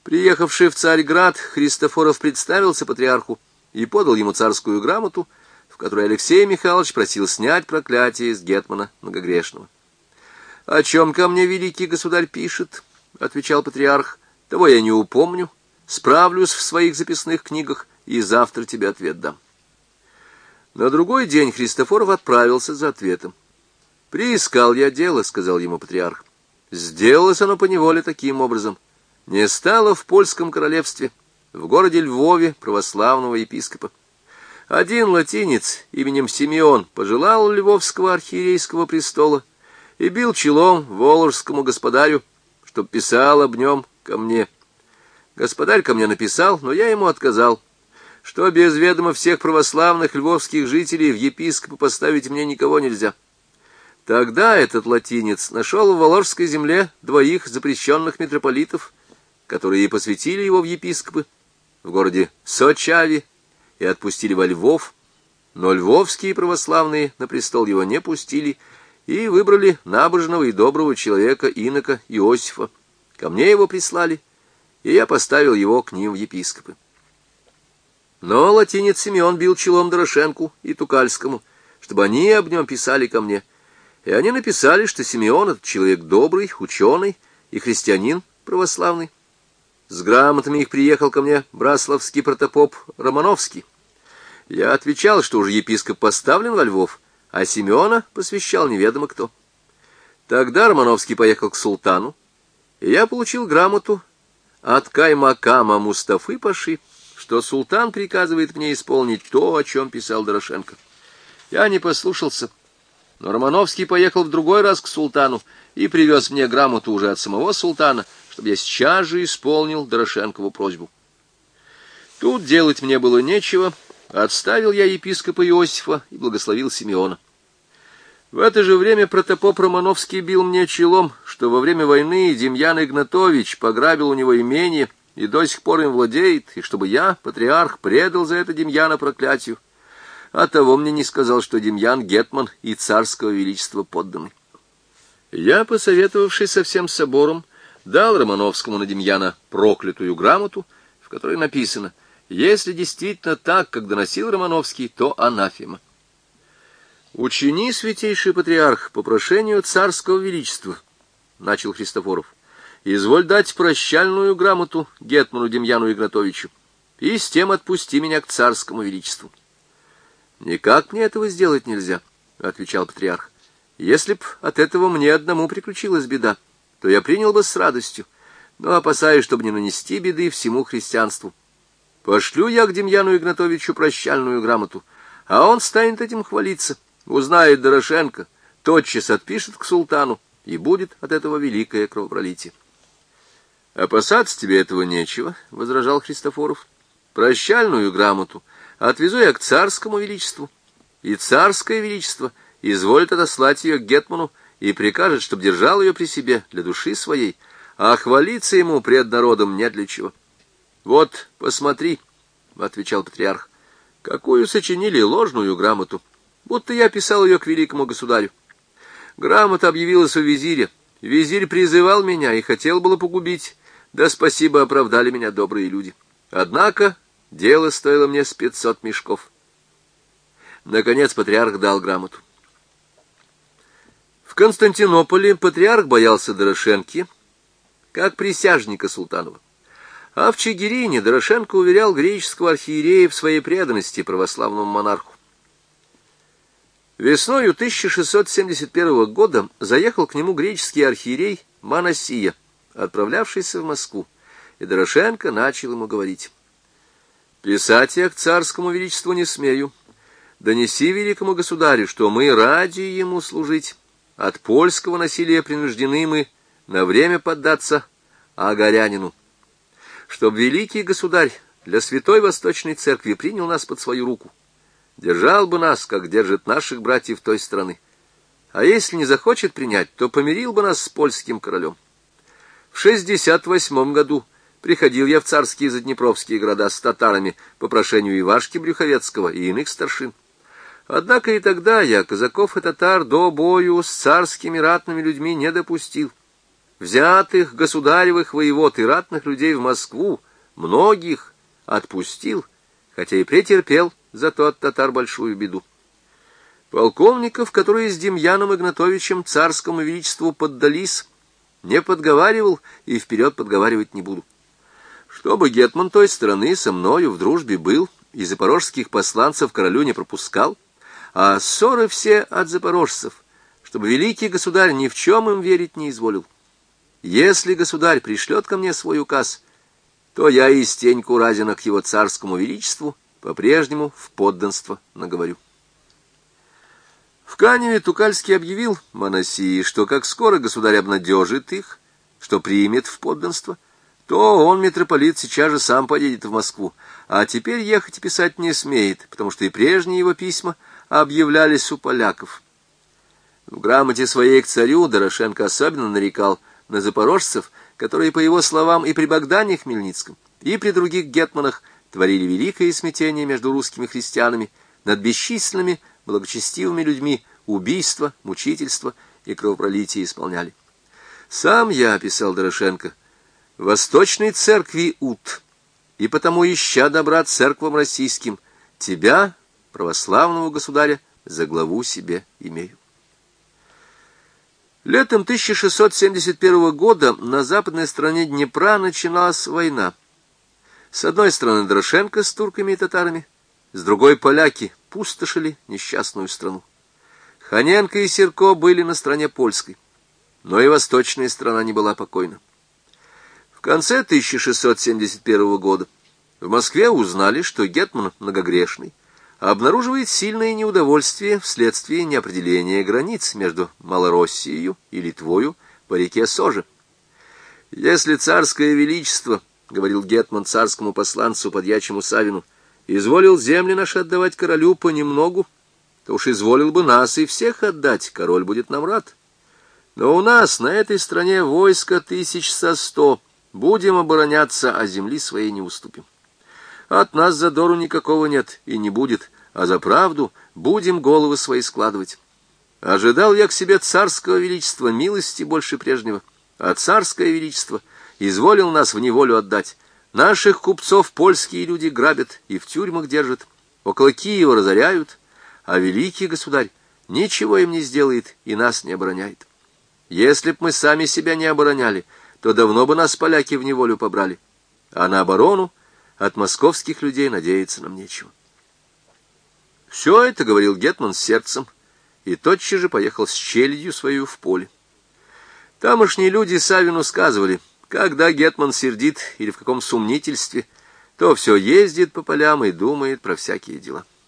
Приехавший в Царьград, Христофоров представился патриарху и подал ему царскую грамоту, в которой Алексей Михайлович просил снять проклятие с гетмана многогрешного. — О чем ко мне великий государь пишет? — отвечал патриарх. — Того я не упомню, справлюсь в своих записных книгах и завтра тебе ответ дам. На другой день Христофоров отправился за ответом. — Приискал я дело, — сказал ему патриарх. Сделалось оно поневоле таким образом. Не стало в польском королевстве, в городе Львове, православного епископа. Один латинец именем Симеон пожелал львовского архиерейского престола и бил челом воложскому господарю, чтоб писал об нем ко мне. Господарь ко мне написал, но я ему отказал, что без ведома всех православных львовских жителей в епископы поставить мне никого нельзя. Тогда этот латинец нашел в Воложской земле двоих запрещенных митрополитов, которые и посвятили его в епископы, в городе Сочаве, и отпустили во Львов, но львовские православные на престол его не пустили и выбрали набожного и доброго человека инока Иосифа. Ко мне его прислали, и я поставил его к ним в епископы. Но латинец Симеон бил челом Дорошенку и Тукальскому, чтобы они об нем писали ко мне, и они написали, что Симеон — это человек добрый, ученый и христианин православный. С грамотами их приехал ко мне браславский протопоп Романовский. Я отвечал, что уже епископ поставлен во Львов, а Симеона посвящал неведомо кто. Тогда Романовский поехал к султану, и я получил грамоту от Каймакама Мустафы Паши, что султан приказывает мне исполнить то, о чем писал Дорошенко. Я не послушался, но Романовский поехал в другой раз к султану и привез мне грамоту уже от самого султана, чтобы я сейчас же исполнил Дорошенкову просьбу. Тут делать мне было нечего, отставил я епископа Иосифа и благословил Симеона. В это же время протопоп Романовский бил мне челом, что во время войны Демьян Игнатович пограбил у него имение и до сих пор им владеет, и чтобы я, патриарх, предал за это Демьяна проклятию. А того мне не сказал, что Демьян гетман и царского величества подданный. Я, посоветовавшись со всем собором, дал Романовскому на Демьяна проклятую грамоту, в которой написано: «Если действительно так, как доносил Романовский, то анафема». «Учини, святейший патриарх, по прошению царского величества», — начал Христофоров, — «изволь дать прощальную грамоту гетману Демьяну Игнатовичу, и с тем отпусти меня к царскому величеству». «Никак мне этого сделать нельзя», — отвечал патриарх. «Если б от этого мне одному приключилась беда, то я принял бы с радостью, но опасаюсь, чтобы не нанести беды всему христианству. Пошлю я к Демьяну Игнатовичу прощальную грамоту, а он станет этим хвалиться, узнает Дорошенко, тотчас отпишет к султану, и будет от этого великое кровопролитие». «Опасаться тебе этого нечего», — возражал Христофоров. «Прощальную грамоту отвезу я к царскому величеству, и царское величество изволит отослать ее к гетману и прикажет, чтоб держал ее при себе для души своей, а хвалиться ему пред народом не для чего». «Вот, посмотри», — отвечал патриарх, — «какую сочинили ложную грамоту, будто я писал ее к великому государю. Грамота объявилась у визиря. Визирь призывал меня и хотел было погубить, да спасибо, оправдали меня добрые люди. Однако дело стоило мне с 500 мешков». Наконец патриарх дал грамоту. В Константинополе патриарх боялся Дорошенки, как присяжника Султанова. А в Чигирине Дорошенко уверял греческого архиерея в своей преданности православному монарху. Весною 1671 года заехал к нему греческий архиерей Манасия, отправлявшийся в Москву, и Дорошенко начал ему говорить: «Писать я к царскому величеству не смею. Донеси великому государю, что мы ради ему служить. От польского насилия принуждены мы на время поддаться агарянину. Чтоб великий государь для святой Восточной Церкви принял нас под свою руку, держал бы нас, как держит наших братьев той страны. А если не захочет принять, то помирил бы нас с польским королем. В 68 году приходил я в царские заднепровские города с татарами по прошению Ивашки Брюховецкого и иных старшин. Однако и тогда я казаков и татар до бою с царскими ратными людьми не допустил. взятых государевых воевод и ратных людей в Москву, многих отпустил, хотя и претерпел зато от татар большую беду. Полковников, которые с Демьяном Игнатовичем царскому величеству поддались, не подговаривал и вперед подговаривать не буду. Чтобы гетман той страны со мною в дружбе был и запорожских посланцев королю не пропускал, а ссоры все от запорожцев, чтобы великий государь ни в чем им верить не изволил. Если государь пришлет ко мне свой указ, то я и Стеньку Разина к его царскому величеству по-прежнему в подданство наговорю. В Каневе Тукальский объявил Моносии, что как скоро государь обнадежит их, что примет в подданство, то он, митрополит, сейчас же сам поедет в Москву, а теперь ехать и писать не смеет, потому что и прежние его письма объявлялись у поляков. В грамоте своей к царю Дорошенко особенно нарекал на запорожцев, которые, по его словам, и при Богдане Хмельницком, и при других гетманах творили великое смятение между русскими христианами над бесчисленными благочестивыми людьми, убийства, мучительства и кровопролитие исполняли. «Сам я, — писал Дорошенко, — в Восточной церкви ут, и потому, ища добра церквам российским, тебя, православного государя, за главу себе имею». Летом 1671 года на западной стороне Днепра начиналась война. С одной стороны Дорошенко с турками и татарами, с другой поляки пустошили несчастную страну. Ханенко и Серко были на стороне польской, но и восточная сторона не была покойна. В конце 1671 года в Москве узнали, что гетман Многогрешный обнаруживает сильное неудовольствие вследствие неопределения границ между Малороссией и Литвою по реке Соже. «Если царское величество, — говорил гетман царскому посланцу подьячему Савину, — изволил земли наши отдавать королю понемногу, то уж изволил бы нас и всех отдать, король будет нам рад. Но у нас на этой стране войско 1100, будем обороняться, а земли своей не уступим. От нас задору никакого нет и не будет, а за правду будем головы свои складывать. Ожидал я к себе царского величества милости больше прежнего, а царское величество изволил нас в неволю отдать. Наших купцов польские люди грабят и в тюрьмах держат, около Киева разоряют, а великий государь ничего им не сделает и нас не обороняет. Если б мы сами себя не обороняли, то давно бы нас поляки в неволю побрали, а на оборону от московских людей надеяться нам нечего». Все это говорил гетман с сердцем и тотчас же поехал с челядью свою в поле. Тамошние люди Савину сказывали: когда гетман сердит или в каком сумнительстве, то все ездит по полям и думает про всякие дела.